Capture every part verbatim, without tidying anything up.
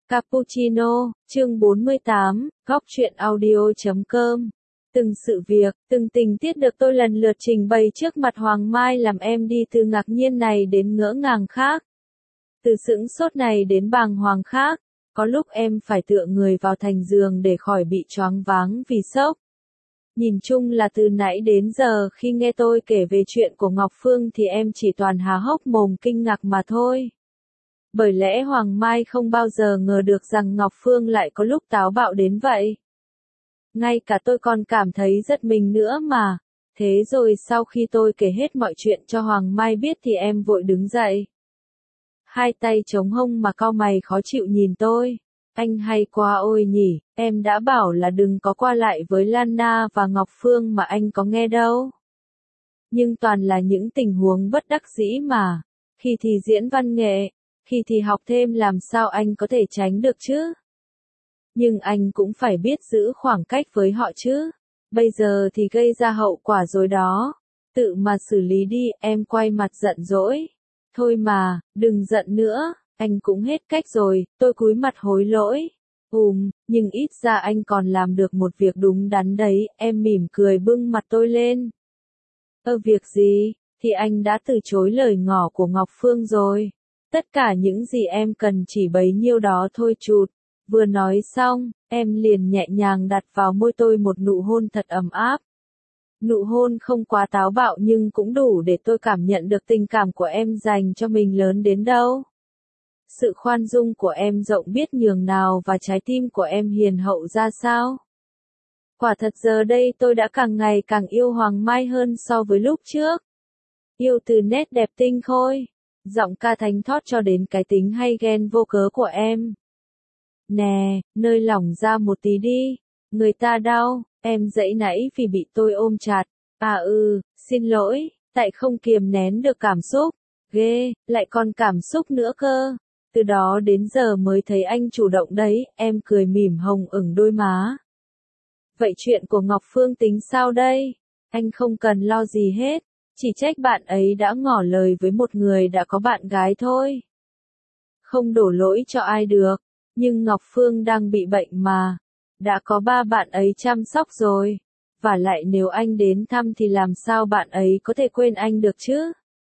Cappuccino, chương bốn mươi tám, góc truyện audio chấm com. Từng sự việc, từng tình tiết được tôi lần lượt trình bày trước mặt Hoàng Mai làm em đi từ ngạc nhiên này đến ngỡ ngàng khác. Từ sững sốt này đến bàng hoàng khác. Có lúc em phải tựa người vào thành giường để khỏi bị choáng váng vì sốc. Nhìn chung là từ nãy đến giờ khi nghe tôi kể về chuyện của Ngọc Phương thì em chỉ toàn há hốc mồm kinh ngạc mà thôi. Bởi lẽ Hoàng Mai không bao giờ ngờ được rằng Ngọc Phương lại có lúc táo bạo đến vậy. Ngay cả tôi còn cảm thấy giật mình nữa mà. Thế rồi sau khi tôi kể hết mọi chuyện cho Hoàng Mai biết thì em vội đứng dậy. Hai tay chống hông mà cau mày khó chịu nhìn tôi. Anh hay quá ôi nhỉ, em đã bảo là đừng có qua lại với Lana và Ngọc Phương mà anh có nghe đâu. Nhưng toàn là những tình huống bất đắc dĩ mà. Khi thì diễn văn nghệ, khi thì học thêm làm sao anh có thể tránh được chứ. Nhưng anh cũng phải biết giữ khoảng cách với họ chứ. Bây giờ thì gây ra hậu quả rồi đó. Tự mà xử lý đi, em quay mặt giận dỗi. Thôi mà, đừng giận nữa, anh cũng hết cách rồi, tôi cúi mặt hối lỗi. Ùm, nhưng ít ra anh còn làm được một việc đúng đắn đấy, em mỉm cười bưng mặt tôi lên. Ơ việc gì, thì anh đã từ chối lời ngỏ của Ngọc Phương rồi. Tất cả những gì em cần chỉ bấy nhiêu đó thôi chụt. Vừa nói xong, em liền nhẹ nhàng đặt vào môi tôi một nụ hôn thật ấm áp. Nụ hôn không quá táo bạo nhưng cũng đủ để tôi cảm nhận được tình cảm của em dành cho mình lớn đến đâu. Sự khoan dung của em rộng biết nhường nào và trái tim của em hiền hậu ra sao. Quả thật giờ đây tôi đã càng ngày càng yêu Hoàng Mai hơn so với lúc trước. Yêu từ nét đẹp tinh khôi, giọng ca thánh thót cho đến cái tính hay ghen vô cớ của em. Nè, nơi lỏng ra một tí đi, người ta đau, em dãy nãy vì bị tôi ôm chặt. À ừ, xin lỗi, tại không kiềm nén được cảm xúc. Ghê, lại còn cảm xúc nữa cơ. Từ đó đến giờ mới thấy anh chủ động đấy, em cười mỉm hồng ửng đôi má. Vậy chuyện của Ngọc Phương tính sao đây? Anh không cần lo gì hết, chỉ trách bạn ấy đã ngỏ lời với một người đã có bạn gái thôi. Không đổ lỗi cho ai được, nhưng Ngọc Phương đang bị bệnh mà. Đã có ba bạn ấy chăm sóc rồi. Và lại nếu anh đến thăm thì làm sao bạn ấy có thể quên anh được chứ?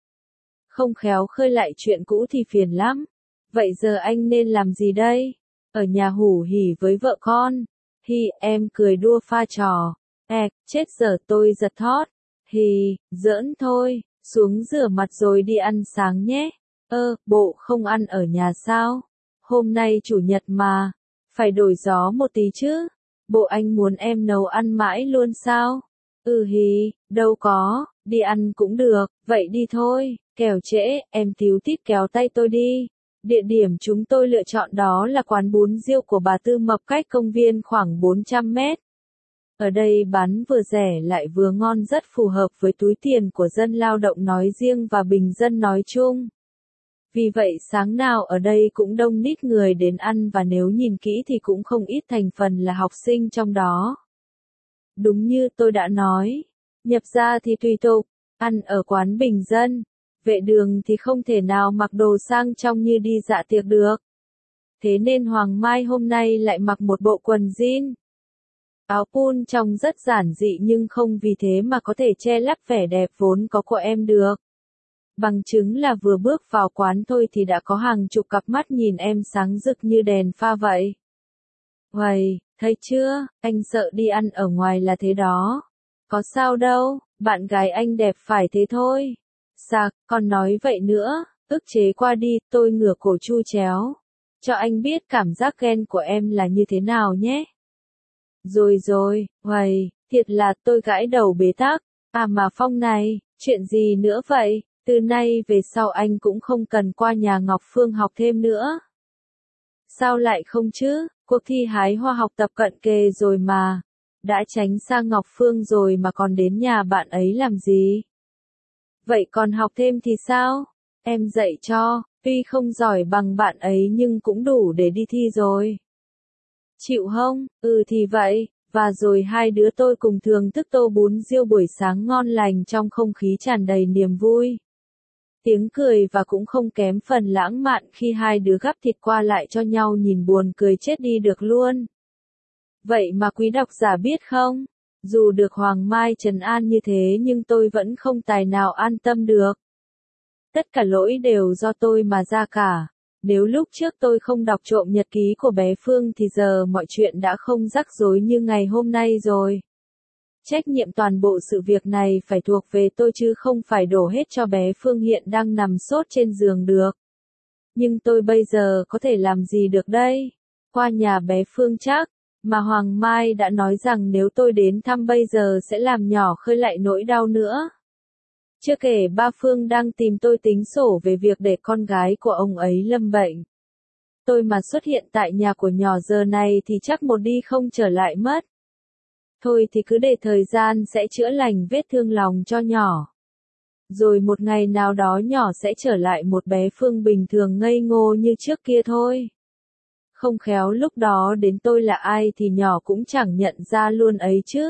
Không khéo khơi lại chuyện cũ thì phiền lắm. Vậy giờ anh nên làm gì đây? Ở nhà hủ hỉ với vợ con. Hi, em cười đua pha trò. Ẹc, chết giờ tôi giật thót. Hi, giỡn thôi, xuống rửa mặt rồi đi ăn sáng nhé. Ơ, bộ không ăn ở nhà sao? Hôm nay chủ nhật mà. Phải đổi gió một tí chứ. Bộ anh muốn em nấu ăn mãi luôn sao? Ừ hì, đâu có, đi ăn cũng được, vậy đi thôi, kẻo trễ, em tíu tít kéo tay tôi đi. Địa điểm chúng tôi lựa chọn đó là quán bún riêu của bà Tư Mập cách công viên khoảng bốn trăm mét. Ở đây bán vừa rẻ lại vừa ngon rất phù hợp với túi tiền của dân lao động nói riêng và bình dân nói chung. Vì vậy sáng nào ở đây cũng đông nít người đến ăn và nếu nhìn kỹ thì cũng không ít thành phần là học sinh trong đó. Đúng như tôi đã nói, nhập ra thì tùy tục, ăn ở quán bình dân, vệ đường thì không thể nào mặc đồ sang trọng như đi dạ tiệc được. Thế nên Hoàng Mai hôm nay lại mặc một bộ quần jean. Áo pun trông rất giản dị nhưng không vì thế mà có thể che lấp vẻ đẹp vốn có của em được. Bằng chứng là vừa bước vào quán thôi thì đã có hàng chục cặp mắt nhìn em sáng rực như đèn pha vậy. Uầy, thấy chưa, anh sợ đi ăn ở ngoài là thế đó. Có sao đâu, bạn gái anh đẹp phải thế thôi. Sạc, còn nói vậy nữa, ức chế qua đi, tôi ngửa cổ chu chéo. Cho anh biết cảm giác ghen của em là như thế nào nhé. Rồi rồi, uầy, thiệt là tôi gãi đầu bế tắc. À mà Phong này, chuyện gì nữa vậy? Từ nay về sau anh cũng không cần qua nhà Ngọc Phương học thêm nữa. Sao lại không chứ, cuộc thi hái hoa học tập cận kề rồi mà. Đã tránh xa Ngọc Phương rồi mà còn đến nhà bạn ấy làm gì? Vậy còn học thêm thì sao? Em dạy cho, tuy không giỏi bằng bạn ấy nhưng cũng đủ để đi thi rồi. Chịu không? Ừ thì vậy. Và rồi hai đứa tôi cùng thưởng thức tô bún riêu buổi sáng ngon lành trong không khí tràn đầy niềm vui. Tiếng cười và cũng không kém phần lãng mạn khi hai đứa gắp thịt qua lại cho nhau nhìn buồn cười chết đi được luôn. Vậy mà quý độc giả biết không? Dù được Hoàng Mai trấn an như thế nhưng tôi vẫn không tài nào an tâm được. Tất cả lỗi đều do tôi mà ra cả. Nếu lúc trước tôi không đọc trộm nhật ký của bé Phương thì giờ mọi chuyện đã không rắc rối như ngày hôm nay rồi. Trách nhiệm toàn bộ sự việc này phải thuộc về tôi chứ không phải đổ hết cho bé Phương hiện đang nằm sốt trên giường được. Nhưng tôi bây giờ có thể làm gì được đây? Qua nhà bé Phương chắc, mà Hoàng Mai đã nói rằng nếu tôi đến thăm bây giờ sẽ làm nhỏ khơi lại nỗi đau nữa. Chưa kể ba Phương đang tìm tôi tính sổ về việc để con gái của ông ấy lâm bệnh. Tôi mà xuất hiện tại nhà của nhỏ giờ này thì chắc một đi không trở lại mất. Thôi thì cứ để thời gian sẽ chữa lành vết thương lòng cho nhỏ. Rồi một ngày nào đó nhỏ sẽ trở lại một bé Phương bình thường ngây ngô như trước kia thôi. Không khéo lúc đó đến tôi là ai thì nhỏ cũng chẳng nhận ra luôn ấy chứ.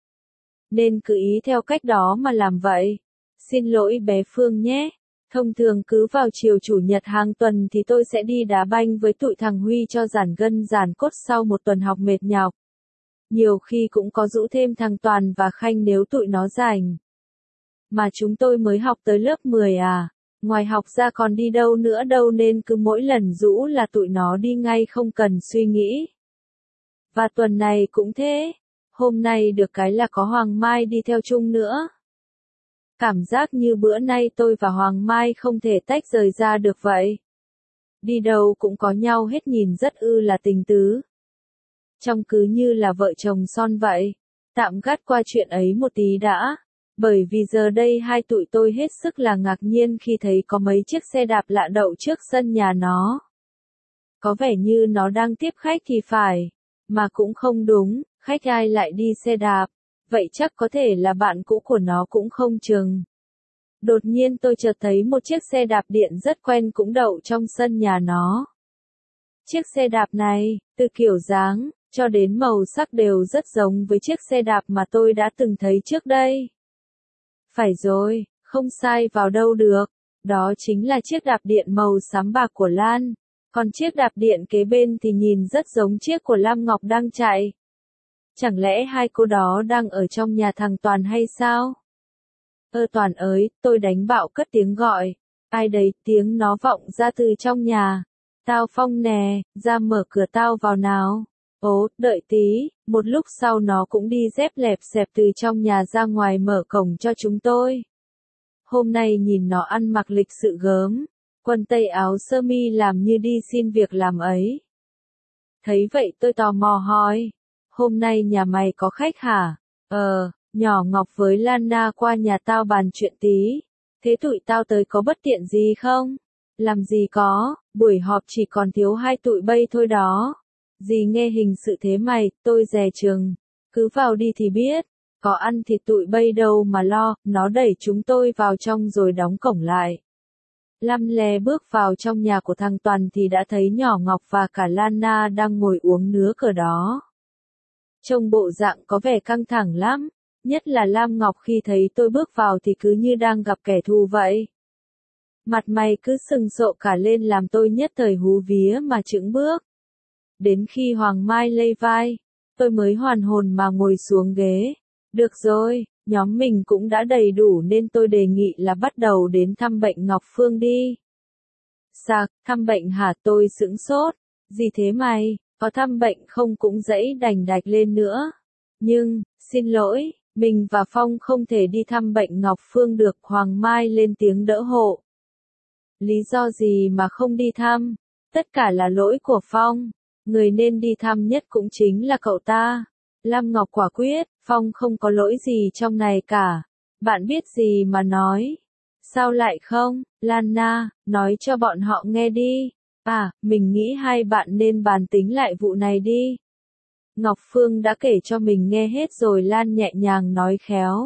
Nên cứ ý theo cách đó mà làm vậy. Xin lỗi bé Phương nhé. Thông thường cứ vào chiều chủ nhật hàng tuần thì tôi sẽ đi đá banh với tụi thằng Huy cho giãn gân giãn cốt sau một tuần học mệt nhọc. Nhiều khi cũng có rủ thêm thằng Toàn và Khanh nếu tụi nó rảnh. Mà chúng tôi mới học tới lớp mười à, ngoài học ra còn đi đâu nữa đâu nên cứ mỗi lần rủ là tụi nó đi ngay không cần suy nghĩ. Và tuần này cũng thế, hôm nay được cái là có Hoàng Mai đi theo chung nữa. Cảm giác như bữa nay tôi và Hoàng Mai không thể tách rời ra được vậy. Đi đâu cũng có nhau hết nhìn rất ư là tình tứ. Trông cứ như là vợ chồng son vậy. Tạm gác qua chuyện ấy một tí đã. Bởi vì giờ đây hai tụi tôi hết sức là ngạc nhiên khi thấy có mấy chiếc xe đạp lạ đậu trước sân nhà nó. Có vẻ như nó đang tiếp khách thì phải. Mà cũng không đúng, khách ai lại đi xe đạp. Vậy chắc có thể là bạn cũ của nó cũng không chừng. Đột nhiên tôi chợt thấy một chiếc xe đạp điện rất quen cũng đậu trong sân nhà nó. Chiếc xe đạp này, từ kiểu dáng, cho đến màu sắc đều rất giống với chiếc xe đạp mà tôi đã từng thấy trước đây. Phải rồi, không sai vào đâu được. Đó chính là chiếc đạp điện màu xám bạc của Lan. Còn chiếc đạp điện kế bên thì nhìn rất giống chiếc của Lam Ngọc đang chạy. Chẳng lẽ hai cô đó đang ở trong nhà thằng Toàn hay sao? Ơ Toàn ơi, tôi đánh bạo cất tiếng gọi. Ai đấy, tiếng nó vọng ra từ trong nhà. Tao Phong nè, ra mở cửa tao vào nào. Ố, đợi tí, một lúc sau nó cũng đi dép lẹp xẹp từ trong nhà ra ngoài mở cổng cho chúng tôi. Hôm nay nhìn nó ăn mặc lịch sự gớm, quần tây áo sơ mi làm như đi xin việc làm ấy. Thấy vậy tôi tò mò hỏi, hôm nay nhà mày có khách hả? Ờ, nhỏ Ngọc với Lana qua nhà tao bàn chuyện tí. Thế tụi tao tới có bất tiện gì không? Làm gì có, buổi họp chỉ còn thiếu hai tụi bay thôi đó. Dì nghe hình sự thế mày, tôi dè chừng. Cứ vào đi thì biết, có ăn thì tụi bay đâu mà lo, nó đẩy chúng tôi vào trong rồi đóng cổng lại. Lăm le bước vào trong nhà của thằng Toàn thì đã thấy nhỏ Ngọc và cả Lana đang ngồi uống nứa cờ đó. Trông bộ dạng có vẻ căng thẳng lắm, nhất là Lam Ngọc khi thấy tôi bước vào thì cứ như đang gặp kẻ thù vậy. Mặt mày cứ sừng sộ cả lên làm tôi nhất thời hú vía mà chững bước. Đến khi Hoàng Mai lây vai, tôi mới hoàn hồn mà ngồi xuống ghế. Được rồi, nhóm mình cũng đã đầy đủ nên tôi đề nghị là bắt đầu đến thăm bệnh Ngọc Phương đi. Sạc, thăm bệnh hả? Tôi sững sốt. Gì thế mày, có thăm bệnh không cũng dãy đành đạch lên nữa. Nhưng, xin lỗi, mình và Phong không thể đi thăm bệnh Ngọc Phương được. Hoàng Mai lên tiếng đỡ hộ. Lý do gì mà không đi thăm? Tất cả là lỗi của Phong. Người nên đi thăm nhất cũng chính là cậu ta. Lam Ngọc quả quyết, Phong không có lỗi gì trong này cả. Bạn biết gì mà nói. Sao lại không, Lana, nói cho bọn họ nghe đi. À, mình nghĩ hai bạn nên bàn tính lại vụ này đi. Ngọc Phương đã kể cho mình nghe hết rồi. Lan nhẹ nhàng nói khéo.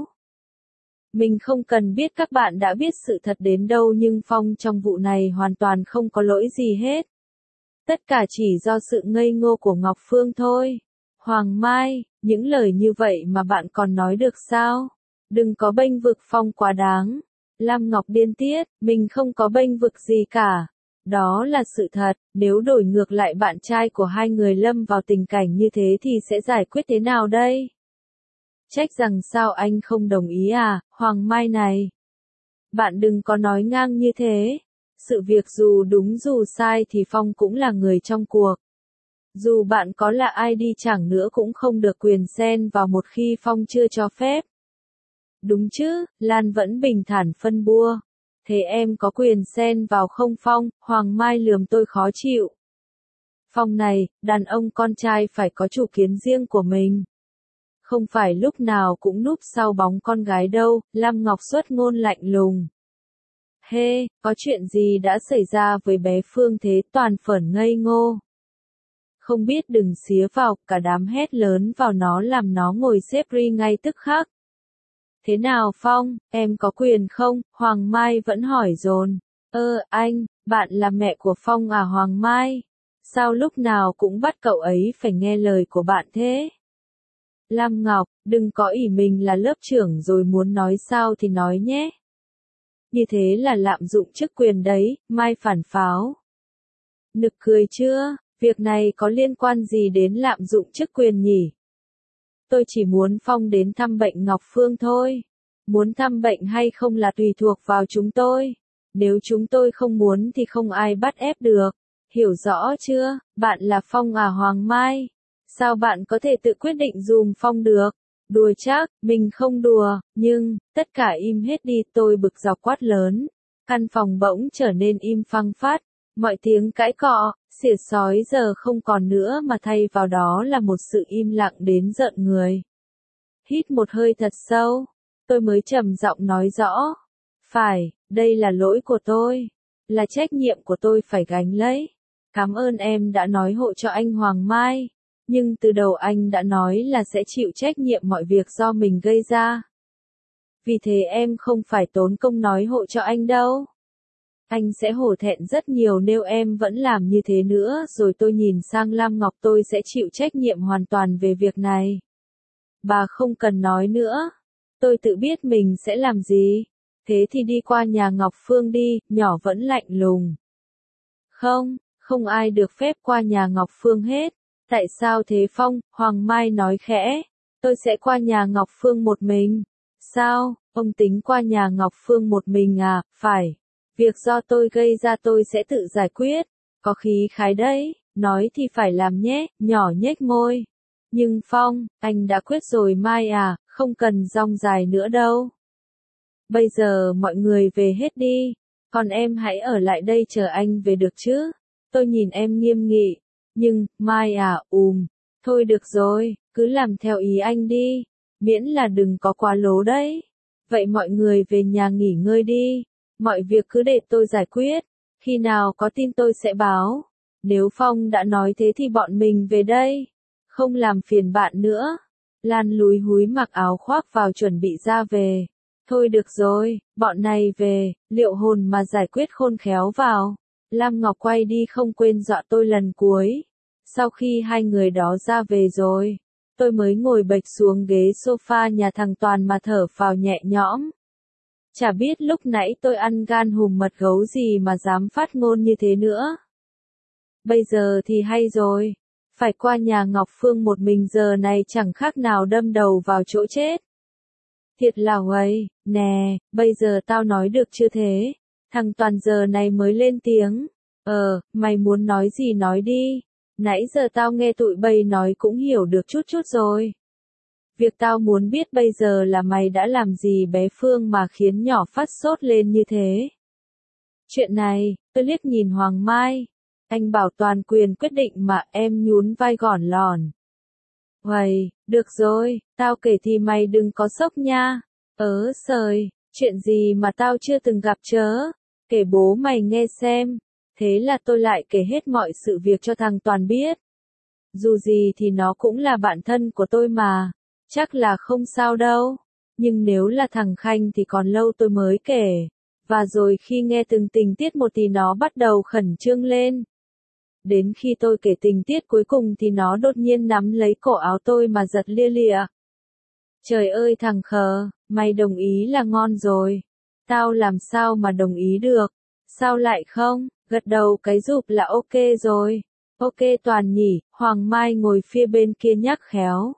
Mình không cần biết các bạn đã biết sự thật đến đâu nhưng Phong trong vụ này hoàn toàn không có lỗi gì hết. Tất cả chỉ do sự ngây ngô của Ngọc Phương thôi. Hoàng Mai, những lời như vậy mà bạn còn nói được sao? Đừng có bênh vực Phong quá đáng. Lam Ngọc điên tiết, mình không có bênh vực gì cả. Đó là sự thật, nếu đổi ngược lại bạn trai của hai người lâm vào tình cảnh như thế thì sẽ giải quyết thế nào đây? Trách rằng sao anh không đồng ý à, Hoàng Mai này. Bạn đừng có nói ngang như thế. Sự việc dù đúng dù sai thì Phong cũng là người trong cuộc. Dù bạn có là ai đi chẳng nữa cũng không được quyền xen vào một khi Phong chưa cho phép. Đúng chứ, Lan vẫn bình thản phân bua. Thế em có quyền xen vào không Phong? Hoàng Mai lườm tôi khó chịu. Phong này, đàn ông con trai phải có chủ kiến riêng của mình. Không phải lúc nào cũng núp sau bóng con gái đâu, Lam Ngọc xuất ngôn lạnh lùng. Hê, hey, có chuyện gì đã xảy ra với bé Phương thế? Toàn phởn ngây ngô. Không biết đừng xía vào, cả đám hét lớn vào nó làm nó ngồi xếp ri ngay tức khắc. Thế nào Phong, em có quyền không? Hoàng Mai vẫn hỏi dồn. Ơ, anh, bạn là mẹ của Phong à Hoàng Mai? Sao lúc nào cũng bắt cậu ấy phải nghe lời của bạn thế? Lam Ngọc, đừng có ỷ mình là lớp trưởng rồi muốn nói sao thì nói nhé. Như thế là lạm dụng chức quyền đấy, Mai phản pháo. Nực cười chưa? Việc này có liên quan gì đến lạm dụng chức quyền nhỉ? Tôi chỉ muốn Phong đến thăm bệnh Ngọc Phương thôi. Muốn thăm bệnh hay không là tùy thuộc vào chúng tôi. Nếu chúng tôi không muốn thì không ai bắt ép được. Hiểu rõ chưa? Bạn là Phong à Hoàng Mai? Sao bạn có thể tự quyết định dùm Phong được? Đùa chắc, mình không đùa, nhưng, tất cả im hết đi, tôi bực dọc quát lớn. Căn phòng bỗng trở nên im phăng phát. Mọi tiếng cãi cọ, xỉa xói giờ không còn nữa mà thay vào đó là một sự im lặng đến rợn người. Hít một hơi thật sâu, tôi mới trầm giọng nói rõ. Phải, đây là lỗi của tôi. Là trách nhiệm của tôi phải gánh lấy. Cảm ơn em đã nói hộ cho anh Hoàng Mai. Nhưng từ đầu anh đã nói là sẽ chịu trách nhiệm mọi việc do mình gây ra. Vì thế em không phải tốn công nói hộ cho anh đâu. Anh sẽ hổ thẹn rất nhiều nếu em vẫn làm như thế nữa. Rồi tôi nhìn sang Lam Ngọc, tôi sẽ chịu trách nhiệm hoàn toàn về việc này. Bà không cần nói nữa. Tôi tự biết mình sẽ làm gì. Thế thì đi qua nhà Ngọc Phương đi, nhỏ vẫn lạnh lùng. Không, không ai được phép qua nhà Ngọc Phương hết. Tại sao thế Phong? Hoàng Mai nói khẽ. Tôi sẽ qua nhà Ngọc Phương một mình. Sao, ông tính qua nhà Ngọc Phương một mình à? Phải. Việc do tôi gây ra tôi sẽ tự giải quyết. Có khí khái đấy, nói thì phải làm nhé, nhỏ nhếch môi. Nhưng Phong, anh đã quyết rồi Mai à, không cần dong dài nữa đâu. Bây giờ mọi người về hết đi, còn em hãy ở lại đây chờ anh về được chứ. Tôi nhìn em nghiêm nghị. Nhưng, Mai à, ùm, thôi được rồi, cứ làm theo ý anh đi, miễn là đừng có quá lố đấy. Vậy mọi người về nhà nghỉ ngơi đi, mọi việc cứ để tôi giải quyết, khi nào có tin tôi sẽ báo. Nếu Phong đã nói thế thì bọn mình về đây, không làm phiền bạn nữa. Lan lúi húi mặc áo khoác vào chuẩn bị ra về. Thôi được rồi, bọn này về, liệu hồn mà giải quyết khôn khéo vào. Lam Ngọc quay đi không quên dọa tôi lần cuối. Sau khi hai người đó ra về rồi, tôi mới ngồi bệch xuống ghế sofa nhà thằng Toàn mà thở phào nhẹ nhõm. Chả biết lúc nãy tôi ăn gan hùm mật gấu gì mà dám phát ngôn như thế nữa. Bây giờ thì hay rồi, phải qua nhà Ngọc Phương một mình giờ này chẳng khác nào đâm đầu vào chỗ chết. Thiệt là huầy, nè, bây giờ tao nói được chưa thế? Thằng Toàn giờ này mới lên tiếng. Ờ, mày muốn nói gì nói đi. Nãy giờ tao nghe tụi bay nói cũng hiểu được chút chút rồi. Việc tao muốn biết bây giờ là mày đã làm gì bé Phương mà khiến nhỏ phát sốt lên như thế. Chuyện này, tôi liếc nhìn Hoàng Mai. Anh bảo toàn quyền quyết định mà, em nhún vai gòn lòn. Uầy, được rồi, tao kể thì mày đừng có sốc nha. Ớ sời, chuyện gì mà tao chưa từng gặp chớ. Kể bố mày nghe xem. Thế là tôi lại kể hết mọi sự việc cho thằng Toàn biết. Dù gì thì nó cũng là bạn thân của tôi mà. Chắc là không sao đâu. Nhưng nếu là thằng Khanh thì còn lâu tôi mới kể. Và rồi khi nghe từng tình tiết một thì nó bắt đầu khẩn trương lên. Đến khi tôi kể tình tiết cuối cùng thì nó đột nhiên nắm lấy cổ áo tôi mà giật lia lịa. Trời ơi thằng khờ, mày đồng ý là ngon rồi. Tao làm sao mà đồng ý được? Sao lại không? Gật đầu cái rụp là ok rồi. Ok Toàn nhỉ, Hoàng Mai ngồi phía bên kia nhắc khéo.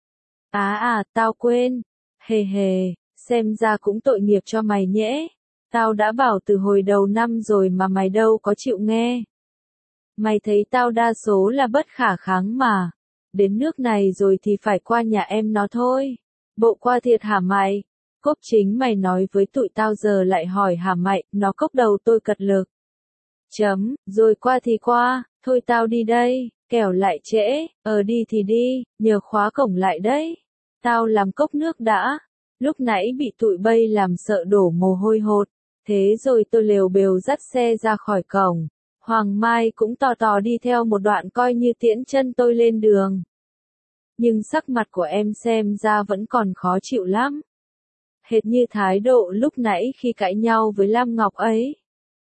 À à, tao quên. Hề hề, xem ra cũng tội nghiệp cho mày nhẽ. Tao đã bảo từ hồi đầu năm rồi mà mày đâu có chịu nghe. Mày thấy tao đa số là bất khả kháng mà. Đến nước này rồi thì phải qua nhà em nó thôi. Bộ qua thiệt hả mày? Cốp chính mày nói với tụi tao giờ lại hỏi hả mày, nó cốc đầu tôi cật lực. Chấm, rồi qua thì qua, thôi tao đi đây, kẻo lại trễ, ờ đi thì đi, nhờ khóa cổng lại đấy. Tao làm cốc nước đã, lúc nãy bị tụi bay làm sợ đổ mồ hôi hột, thế rồi tôi lều bều dắt xe ra khỏi cổng. Hoàng Mai cũng tò tò đi theo một đoạn coi như tiễn chân tôi lên đường. Nhưng sắc mặt của em xem ra vẫn còn khó chịu lắm. Hệt như thái độ lúc nãy khi cãi nhau với Lam Ngọc ấy.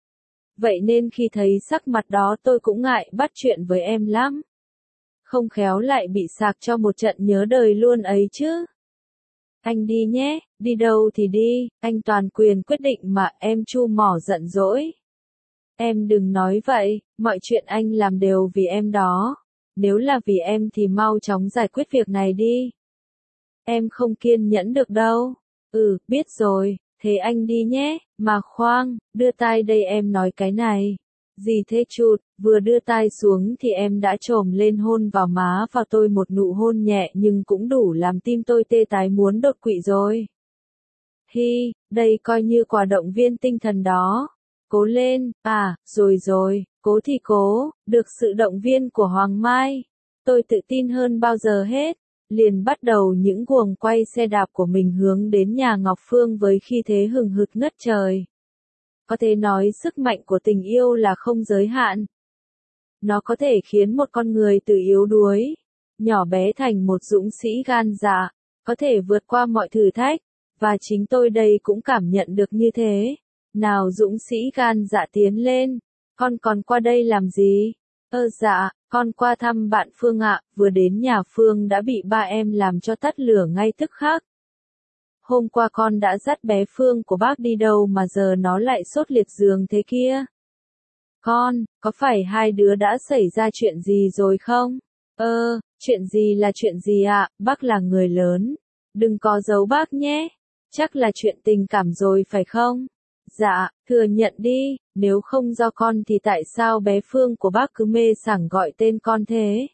Vậy nên khi thấy sắc mặt đó tôi cũng ngại bắt chuyện với em lắm. Không khéo lại bị sạc cho một trận nhớ đời luôn ấy chứ. Anh đi nhé, đi đâu thì đi, anh toàn quyền quyết định mà, em chu mỏ giận dỗi. Em đừng nói vậy, mọi chuyện anh làm đều vì em đó. Nếu là vì em thì mau chóng giải quyết việc này đi. Em không kiên nhẫn được đâu. Ừ, biết rồi, thế anh đi nhé, mà khoan, đưa tai đây em nói cái này. Gì thế chụt, vừa đưa tai xuống thì em đã trồm lên hôn vào má vào tôi một nụ hôn nhẹ nhưng cũng đủ làm tim tôi tê tái muốn đột quỵ rồi. Hi, đây coi như quà động viên tinh thần đó. Cố lên, à, rồi rồi, cố thì cố, được sự động viên của Hoàng Mai. Tôi tự tin hơn bao giờ hết. Liền bắt đầu những guồng quay xe đạp của mình hướng đến nhà Ngọc Phương với khí thế hừng hực ngất trời. Có thể nói sức mạnh của tình yêu là không giới hạn. Nó có thể khiến một con người từ yếu đuối, nhỏ bé thành một dũng sĩ gan dạ, có thể vượt qua mọi thử thách, và chính tôi đây cũng cảm nhận được như thế. Nào dũng sĩ gan dạ tiến lên, con còn qua đây làm gì? Ơ dạ, con qua thăm bạn Phương ạ, vừa đến nhà Phương đã bị ba em làm cho tắt lửa ngay tức khắc. Hôm qua con đã dắt bé Phương của bác đi đâu mà giờ nó lại sốt liệt giường thế kia? Con, có phải hai đứa đã xảy ra chuyện gì rồi không? Ơ, chuyện gì là chuyện gì ạ, bác là người lớn. Đừng có giấu bác nhé. Chắc là chuyện tình cảm rồi phải không? Dạ, thừa nhận đi, nếu không do con thì tại sao bé Phương của bác cứ mê sảng gọi tên con thế?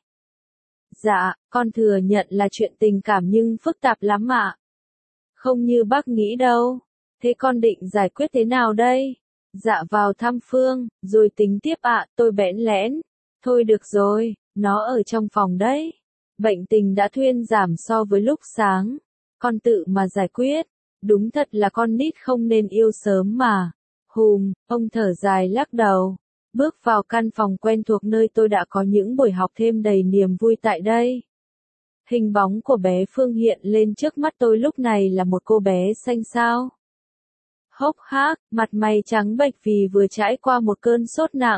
Dạ, con thừa nhận là chuyện tình cảm nhưng phức tạp lắm ạ. Không như bác nghĩ đâu. Thế con định giải quyết thế nào đây? Dạ vào thăm Phương, rồi tính tiếp ạ, tôi bẽn lẽn. Thôi được rồi, nó ở trong phòng đấy. Bệnh tình đã thuyên giảm so với lúc sáng. Con tự mà giải quyết. Đúng thật là con nít không nên yêu sớm mà. Hùm, ông thở dài lắc đầu. Bước vào căn phòng quen thuộc nơi tôi đã có những buổi học thêm đầy niềm vui tại đây. Hình bóng của bé Phương hiện lên trước mắt tôi lúc này là một cô bé xanh xao. Hốc hác, mặt mày trắng bệch vì vừa trải qua một cơn sốt nặng.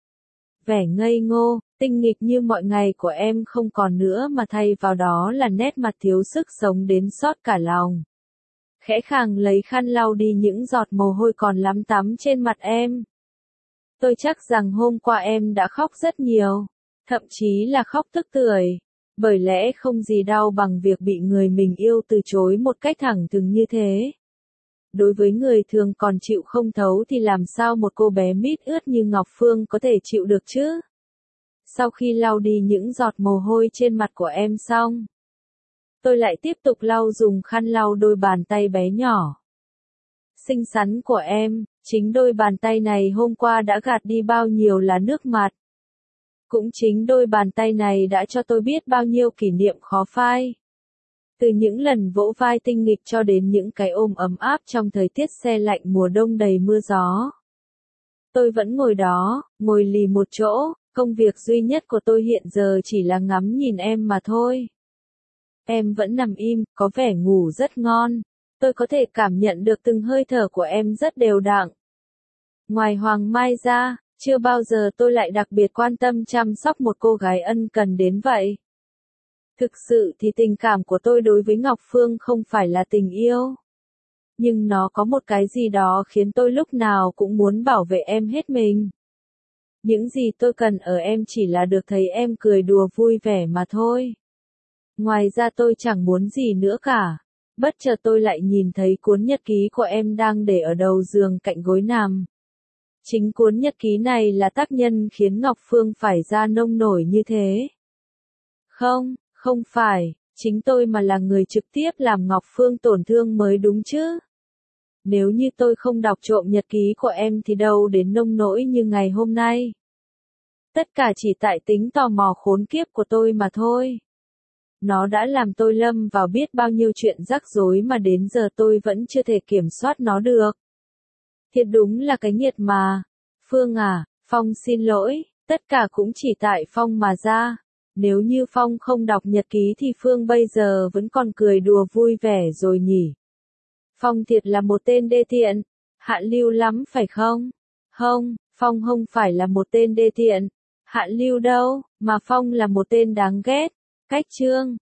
Vẻ ngây ngô, tinh nghịch như mọi ngày của em không còn nữa mà thay vào đó là nét mặt thiếu sức sống đến xót cả lòng. Khẽ khàng lấy khăn lau đi những giọt mồ hôi còn lắm tắm trên mặt em. Tôi chắc rằng hôm qua em đã khóc rất nhiều, thậm chí là khóc tức tưởi, bởi lẽ không gì đau bằng việc bị người mình yêu từ chối một cách thẳng thừng như thế. Đối với người thường còn chịu không thấu thì làm sao một cô bé mít ướt như Ngọc Phương có thể chịu được chứ? Sau khi lau đi những giọt mồ hôi trên mặt của em xong, tôi lại tiếp tục lau dùng khăn lau đôi bàn tay bé nhỏ. Xinh xắn của em, chính đôi bàn tay này hôm qua đã gạt đi bao nhiêu là nước mặt. Cũng chính đôi bàn tay này đã cho tôi biết bao nhiêu kỷ niệm khó phai. Từ những lần vỗ vai tinh nghịch cho đến những cái ôm ấm áp trong thời tiết se lạnh mùa đông đầy mưa gió. Tôi vẫn ngồi đó, ngồi lì một chỗ, công việc duy nhất của tôi hiện giờ chỉ là ngắm nhìn em mà thôi. Em vẫn nằm im, có vẻ ngủ rất ngon. Tôi có thể cảm nhận được từng hơi thở của em rất đều đặn. Ngoài Hoàng Mai ra, chưa bao giờ tôi lại đặc biệt quan tâm chăm sóc một cô gái ân cần đến vậy. Thực sự thì tình cảm của tôi đối với Ngọc Phương không phải là tình yêu. Nhưng nó có một cái gì đó khiến tôi lúc nào cũng muốn bảo vệ em hết mình. Những gì tôi cần ở em chỉ là được thấy em cười đùa vui vẻ mà thôi. Ngoài ra tôi chẳng muốn gì nữa cả. Bất chợt tôi lại nhìn thấy cuốn nhật ký của em đang để ở đầu giường cạnh gối nằm. Chính cuốn nhật ký này là tác nhân khiến Ngọc Phương phải ra nông nổi như thế. Không, không phải, chính tôi mà là người trực tiếp làm Ngọc Phương tổn thương mới đúng chứ. Nếu như tôi không đọc trộm nhật ký của em thì đâu đến nông nỗi như ngày hôm nay. Tất cả chỉ tại tính tò mò khốn kiếp của tôi mà thôi. Nó đã làm tôi lâm vào biết bao nhiêu chuyện rắc rối mà đến giờ tôi vẫn chưa thể kiểm soát nó được. Thiệt đúng là cái nghiệt mà. Phương à, Phong xin lỗi, tất cả cũng chỉ tại Phong mà ra. Nếu như Phong không đọc nhật ký thì Phương bây giờ vẫn còn cười đùa vui vẻ rồi nhỉ. Phong thiệt là một tên đê tiện, hạ lưu lắm phải không? Không, Phong không phải là một tên đê tiện, hạ lưu đâu, mà Phong là một tên đáng ghét. Cách chương